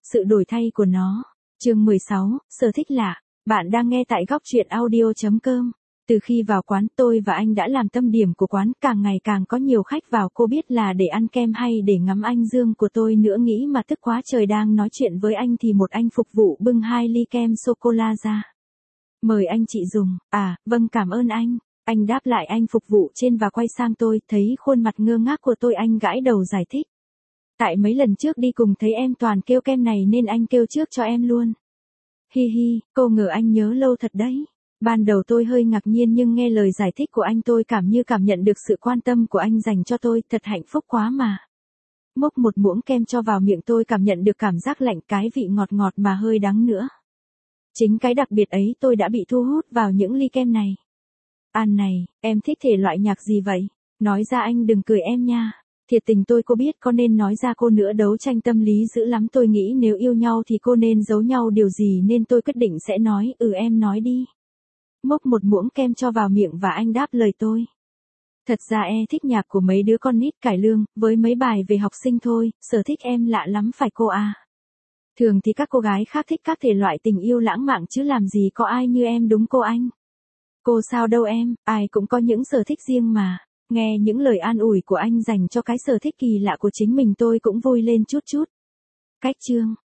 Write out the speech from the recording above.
Sự đổi thay của nó. Chương 16, sở thích lạ. Bạn đang nghe tại góc truyện audio.com. Từ khi vào quán, tôi và anh đã làm tâm điểm của quán, càng ngày càng có nhiều khách vào, cô biết là để ăn kem hay để ngắm anh Dương của tôi nữa, nghĩ mà tức quá trời. Đang nói chuyện với anh thì một anh phục vụ bưng 2 ly kem sô-cô-la ra. Mời anh chị dùng. À, vâng, cảm ơn anh. Anh đáp lại anh phục vụ trên và quay sang tôi, thấy khuôn mặt ngơ ngác của tôi, anh gãi đầu giải thích. Tại mấy lần trước đi cùng thấy em toàn kêu kem này nên anh kêu trước cho em luôn. Hi hi, cô ngờ anh nhớ lâu thật đấy. Ban đầu tôi hơi ngạc nhiên nhưng nghe lời giải thích của anh tôi cảm nhận được sự quan tâm của anh dành cho tôi, thật hạnh phúc quá mà. Múc một muỗng kem cho vào miệng, tôi cảm nhận được cảm giác lạnh, cái vị ngọt ngọt mà hơi đắng nữa. Chính cái đặc biệt ấy tôi đã bị thu hút vào những ly kem này. An này, em thích thể loại nhạc gì vậy? Nói ra anh đừng cười em nha. Thiệt tình tôi cô biết có nên nói ra cô nữa đấu tranh tâm lý dữ lắm, tôi nghĩ nếu yêu nhau thì cô nên giấu nhau điều gì nên tôi quyết định sẽ nói, em nói đi. Múc một muỗng kem cho vào miệng và anh đáp lời tôi. Thật ra thích nhạc của mấy đứa con nít cải lương, với mấy bài về học sinh thôi, sở thích em lạ lắm phải cô à. Thường thì các cô gái khác thích các thể loại tình yêu lãng mạn chứ làm gì có ai như em đúng cô anh. Cô sao đâu em, ai cũng có những sở thích riêng mà. Nghe những lời an ủi của anh dành cho cái sở thích kỳ lạ của chính mình tôi cũng vui lên chút chút. Cách chương.